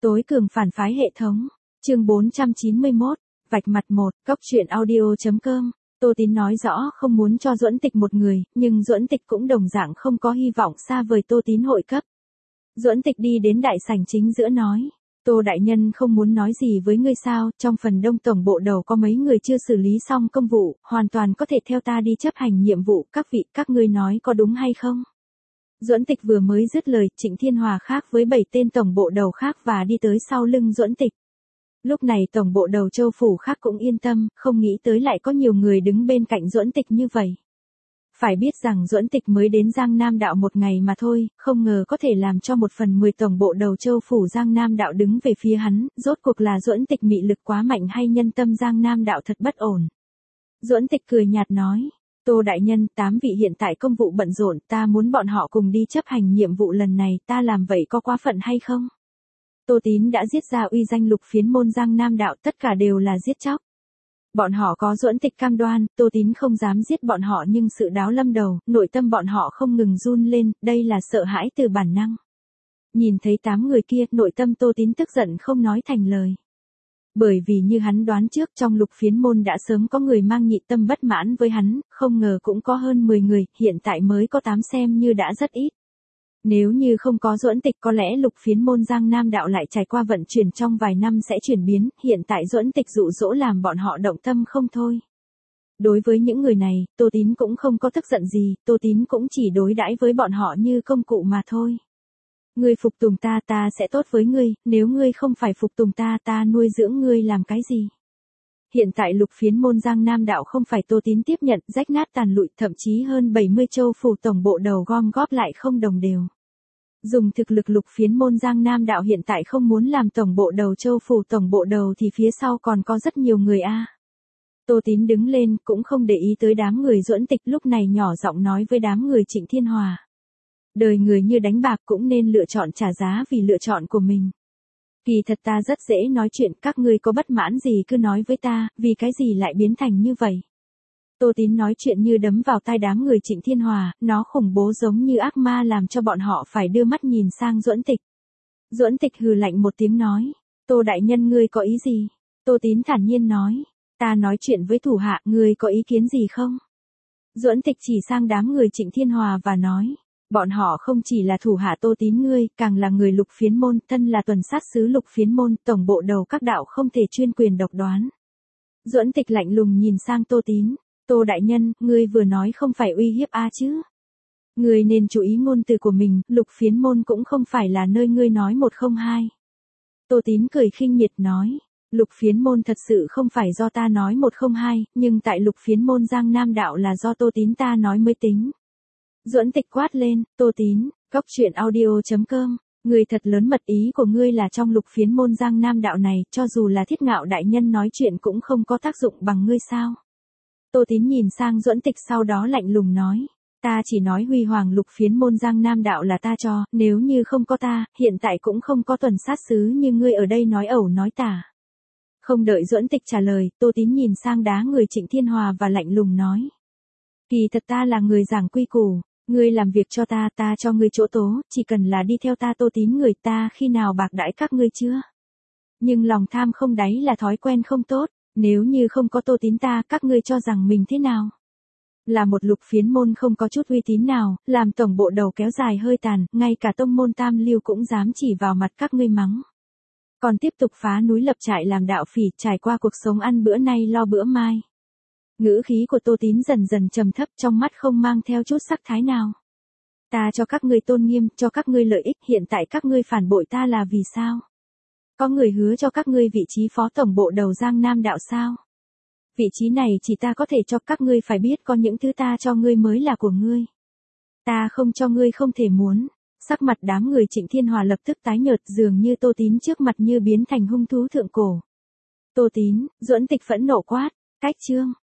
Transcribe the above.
Tối cường phản phái hệ thống. Chương 491, vạch mặt 1, Cốc truyện audio.com. Tô Tín nói rõ không muốn cho Duẫn Tịch một người, nhưng Duẫn Tịch cũng đồng dạng không có hy vọng xa vời Tô Tín hội cấp. Duẫn Tịch đi đến đại sảnh chính giữa nói, Tô đại nhân không muốn nói gì với ngươi sao, trong phần đông tổng bộ đầu có mấy người chưa xử lý xong công vụ, hoàn toàn có thể theo ta đi chấp hành nhiệm vụ, các vị, các ngươi nói có đúng hay không? Duẫn Tịch vừa mới dứt lời, Trịnh Thiên Hòa khác với 7 tên tổng bộ đầu khác và đi tới sau lưng Duẫn Tịch. Lúc này tổng bộ đầu Châu phủ khác cũng yên tâm, không nghĩ tới lại có nhiều người đứng bên cạnh Duẫn Tịch như vậy. Phải biết rằng Duẫn Tịch mới đến Giang Nam đạo một ngày mà thôi, không ngờ có thể làm cho 1/10 tổng bộ đầu Châu phủ Giang Nam đạo đứng về phía hắn, rốt cuộc là Duẫn Tịch mị lực quá mạnh hay nhân tâm Giang Nam đạo thật bất ổn. Duẫn Tịch cười nhạt nói, Tô đại nhân, 8 vị hiện tại công vụ bận rộn, ta muốn bọn họ cùng đi chấp hành nhiệm vụ lần này, ta làm vậy có quá phận hay không? Tô Tín đã giết ra uy danh lục phiến môn Giang Nam đạo, tất cả đều là giết chóc. Bọn họ có Duẫn Tịch cam đoan, Tô Tín không dám giết bọn họ, nhưng sự đáo lâm đầu, nội tâm bọn họ không ngừng run lên, đây là sợ hãi từ bản năng. Nhìn thấy 8 người kia, nội tâm Tô Tín tức giận không nói thành lời. Bởi vì như hắn đoán trước, trong lục phiến môn đã sớm có người mang nhị tâm bất mãn với hắn, không ngờ cũng có hơn 10 người, hiện tại mới có 8 xem như đã rất ít. Nếu như không có Duẫn Tịch có lẽ lục phiến môn Giang Nam đạo lại trải qua vận chuyển trong vài năm sẽ chuyển biến, hiện tại Duẫn Tịch dụ dỗ làm bọn họ động tâm không thôi. Đối với những người này, Tô Tín cũng không có tức giận gì, Tô Tín cũng chỉ đối đãi với bọn họ như công cụ mà thôi. Ngươi phục tùng ta, ta sẽ tốt với ngươi, nếu ngươi không phải phục tùng ta, ta nuôi dưỡng ngươi làm cái gì? Hiện tại lục phiến môn Giang Nam đạo không phải Tô Tín tiếp nhận, rách nát tàn lụi, thậm chí hơn 70 châu phủ tổng bộ đầu gom góp lại không đồng đều. Dùng thực lực lục phiến môn Giang Nam đạo hiện tại không muốn làm tổng bộ đầu châu phủ tổng bộ đầu thì phía sau còn có rất nhiều người a. Tô Tín đứng lên, cũng không để ý tới đám người Duẫn Tịch, lúc này nhỏ giọng nói với đám người Trịnh Thiên Hòa. Đời người như đánh bạc cũng nên lựa chọn trả giá vì lựa chọn của mình. Kỳ thật ta rất dễ nói chuyện, các ngươi có bất mãn gì cứ nói với ta, vì cái gì lại biến thành như vậy. Tô Tín nói chuyện như đấm vào tai đám người Trịnh Thiên Hòa, nó khủng bố giống như ác ma làm cho bọn họ phải đưa mắt nhìn sang Duẫn Tịch. Duẫn Tịch hừ lạnh một tiếng nói, Tô đại nhân ngươi có ý gì? Tô Tín thản nhiên nói, ta nói chuyện với thủ hạ, ngươi có ý kiến gì không? Duẫn Tịch chỉ sang đám người Trịnh Thiên Hòa và nói, bọn họ không chỉ là thủ hạ Tô Tín ngươi, càng là người lục phiến môn, thân là tuần sát sứ lục phiến môn, tổng bộ đầu các đạo không thể chuyên quyền độc đoán. Duẫn Tịch lạnh lùng nhìn sang Tô Tín, Tô đại nhân, ngươi vừa nói không phải uy hiếp a chứ? Ngươi nên chú ý ngôn từ của mình, lục phiến môn cũng không phải là nơi ngươi nói 102. Tô Tín cười khinh miệt nói, lục phiến môn thật sự không phải do ta nói 102, nhưng tại lục phiến môn Giang Nam đạo là do Tô Tín ta nói mới tính. Duẫn Tịch quát lên, Tô Tín, Cốc truyện audio.com, ngươi thật lớn mật, ý của ngươi là trong lục phiến môn Giang Nam đạo này, cho dù là Thiết Ngạo đại nhân nói chuyện cũng không có tác dụng bằng ngươi sao? Tô Tín nhìn sang Duẫn Tịch sau đó lạnh lùng nói, ta chỉ nói huy hoàng lục phiến môn Giang Nam đạo là ta cho, nếu như không có ta, hiện tại cũng không có tuần sát sứ như ngươi ở đây nói ẩu nói tả. Không đợi Duẫn Tịch trả lời, Tô Tín nhìn sang đá người Trịnh Thiên Hòa và lạnh lùng nói, kỳ thật ta là người giảng quy củ, ngươi làm việc cho ta, ta cho ngươi chỗ tố, chỉ cần là đi theo ta. Tô Tín người ta khi nào bạc đãi các ngươi chưa? Nhưng lòng tham không đáy là thói quen không tốt. Nếu như không có Tô Tín ta, các ngươi cho rằng mình thế nào? Là một lục phiến môn không có chút uy tín nào, làm tổng bộ đầu kéo dài hơi tàn, ngay cả tông môn tam lưu cũng dám chỉ vào mặt các ngươi mắng. Còn tiếp tục phá núi lập trại làm đạo phỉ, trải qua cuộc sống ăn bữa nay lo bữa mai. Ngữ khí của Tô Tín dần dần trầm thấp, trong mắt không mang theo chút sắc thái nào. Ta cho các ngươi tôn nghiêm, cho các ngươi lợi ích, hiện tại các ngươi phản bội ta là vì sao? Có người hứa cho các ngươi vị trí phó tổng bộ đầu Giang Nam đạo sao? Vị trí này chỉ ta có thể cho, các ngươi phải biết có những thứ ta cho ngươi mới là của ngươi. Ta không cho ngươi không thể muốn. Sắc mặt đám người Trịnh Thiên Hòa lập tức tái nhợt, dường như Tô Tín trước mặt như biến thành hung thú thượng cổ. Tô Tín, Duẫn Tịch phẫn nộ quát, cách chương.